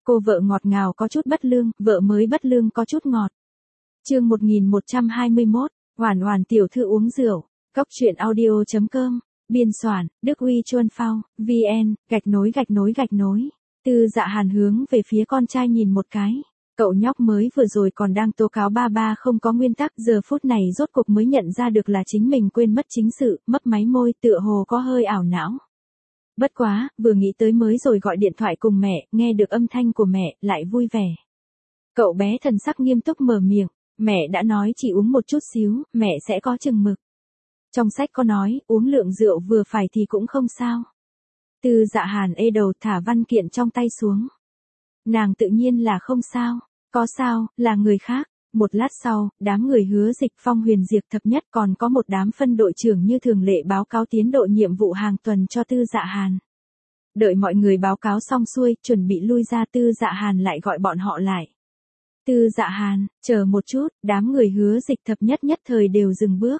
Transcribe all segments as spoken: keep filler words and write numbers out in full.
Cô vợ ngọt ngào có chút bất lương, vợ mới bất lương có chút ngọt. Chương một nghìn một trăm hai mươi mốt, Oản Oản tiểu thư uống rượu. Cốc truyện audio chấm com, biên soạn, Đức Huy Chuân Phao, vê en, gạch nối gạch nối gạch nối. Tư Dạ Hàn hướng về phía con trai nhìn một cái. Cậu nhóc mới vừa rồi còn đang tố cáo ba ba không có nguyên tắc, giờ phút này rốt cuộc mới nhận ra được là chính mình quên mất chính sự, mấp máy môi tựa hồ có hơi ảo não. Bất quá, vừa nghĩ tới mới rồi gọi điện thoại cùng mẹ, nghe được âm thanh của mẹ, lại vui vẻ. Cậu bé thần sắc nghiêm túc mở miệng, mẹ đã nói chỉ uống một chút xíu, mẹ sẽ có chừng mực. Trong sách có nói, uống lượng rượu vừa phải thì cũng không sao. Tư Dạ Hàn ê đầu thả văn kiện trong tay xuống. Nàng tự nhiên là không sao, có sao, là người khác. Một lát sau, đám người Hứa Dịch, Phong Huyền Diệp thập nhất còn có một đám phân đội trưởng như thường lệ báo cáo tiến độ nhiệm vụ hàng tuần cho Tư Dạ Hàn. Đợi mọi người báo cáo xong xuôi, chuẩn bị lui ra, Tư Dạ Hàn lại gọi bọn họ lại. Tư Dạ Hàn, chờ một chút, đám người Hứa Dịch thập nhất nhất thời đều dừng bước.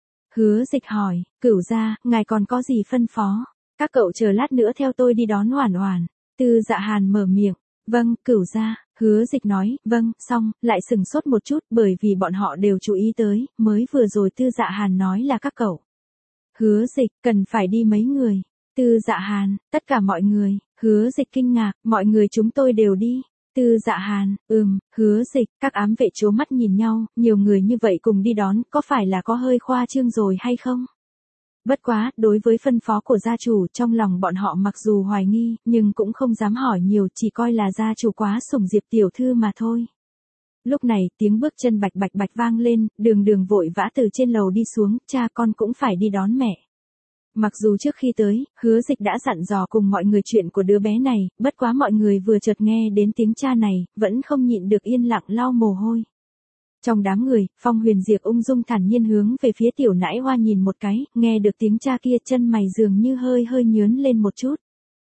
Hứa Dịch hỏi, Cửu gia, ngài còn có gì phân phó? Các cậu chờ lát nữa theo tôi đi đón Oản Oản. Tư Dạ Hàn mở miệng, vâng, Cửu gia. Hứa Dịch nói, vâng, xong, lại sừng sốt một chút bởi vì bọn họ đều chú ý tới, mới vừa rồi Tư Dạ Hàn nói là các cậu. Hứa Dịch, cần phải đi mấy người? Tư Dạ Hàn, tất cả mọi người. Hứa Dịch kinh ngạc, mọi người chúng tôi đều đi. Tư Dạ Hàn, ừm, Hứa Dịch, các ám vệ trố mắt nhìn nhau, nhiều người như vậy cùng đi đón, có phải là có hơi khoa trương rồi hay không? Bất quá, đối với phân phó của gia chủ, trong lòng bọn họ mặc dù hoài nghi, nhưng cũng không dám hỏi nhiều, chỉ coi là gia chủ quá sủng Diệp tiểu thư mà thôi. Lúc này, tiếng bước chân bạch bạch bạch vang lên, Đường Đường vội vã từ trên lầu đi xuống, cha con cũng phải đi đón mẹ. Mặc dù trước khi tới, Hứa Dịch đã dặn dò cùng mọi người chuyện của đứa bé này, bất quá mọi người vừa chợt nghe đến tiếng cha này, vẫn không nhịn được yên lặng lau mồ hôi. Trong đám người, Phong Huyền Diệp ung dung thản nhiên hướng về phía tiểu nãi hoa nhìn một cái, nghe được tiếng cha kia chân mày dường như hơi hơi nhướng lên một chút.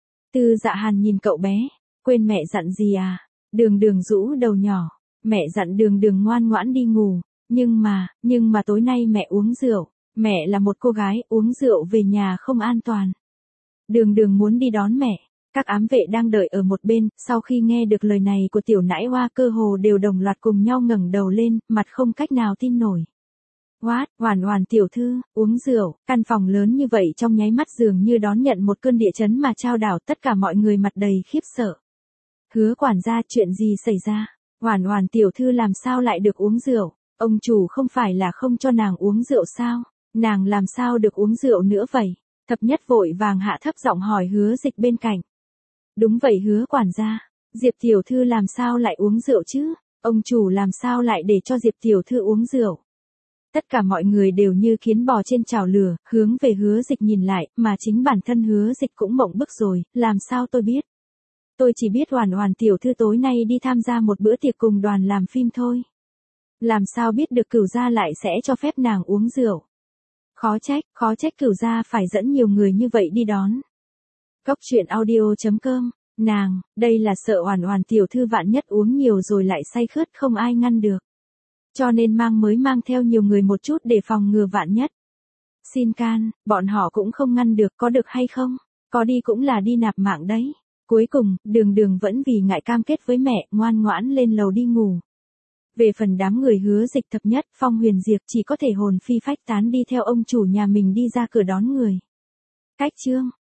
Tư Dạ Hàn nhìn cậu bé, quên mẹ dặn gì à? Đường Đường rũ đầu nhỏ, mẹ dặn Đường Đường ngoan ngoãn đi ngủ, nhưng mà, nhưng mà tối nay mẹ uống rượu, mẹ là một cô gái, uống rượu về nhà không an toàn. Đường Đường muốn đi đón mẹ. Các ám vệ đang đợi ở một bên, sau khi nghe được lời này của tiểu nãi hoa cơ hồ đều đồng loạt cùng nhau ngẩng đầu lên, mặt không cách nào tin nổi. What, Oản Oản tiểu thư, uống rượu, căn phòng lớn như vậy trong nháy mắt dường như đón nhận một cơn địa chấn mà trao đảo, tất cả mọi người mặt đầy khiếp sợ. Hứa quản gia, chuyện gì xảy ra? Oản Oản tiểu thư làm sao lại được uống rượu? Ông chủ không phải là không cho nàng uống rượu sao? Nàng làm sao được uống rượu nữa vậy? Thập nhất vội vàng hạ thấp giọng hỏi Hứa Dịch bên cạnh. Đúng vậy Hứa quản gia, Diệp tiểu thư làm sao lại uống rượu chứ? Ông chủ làm sao lại để cho Diệp tiểu thư uống rượu? Tất cả mọi người đều như kiến bò trên chảo lửa, hướng về Hứa Dịch nhìn lại, mà chính bản thân Hứa Dịch cũng mộng bức rồi, làm sao tôi biết? Tôi chỉ biết Oản Oản tiểu thư tối nay đi tham gia một bữa tiệc cùng đoàn làm phim thôi. Làm sao biết được Cửu gia lại sẽ cho phép nàng uống rượu? Khó trách, khó trách Cửu gia phải dẫn nhiều người như vậy đi đón. Cốc truyện audio chấm com, nàng, đây là sợ Oản Oản tiểu thư vạn nhất uống nhiều rồi lại say khướt không ai ngăn được. Cho nên mang mới mang theo nhiều người một chút để phòng ngừa vạn nhất. Xin can, bọn họ cũng không ngăn được, có được hay không? Có đi cũng là đi nạp mạng đấy. Cuối cùng, Đường Đường vẫn vì ngại cam kết với mẹ, ngoan ngoãn lên lầu đi ngủ. Về phần đám người Hứa Dịch thập nhất, Phong Huyền Diệp chỉ có thể hồn phi phách tán đi theo ông chủ nhà mình đi ra cửa đón người. Cách chương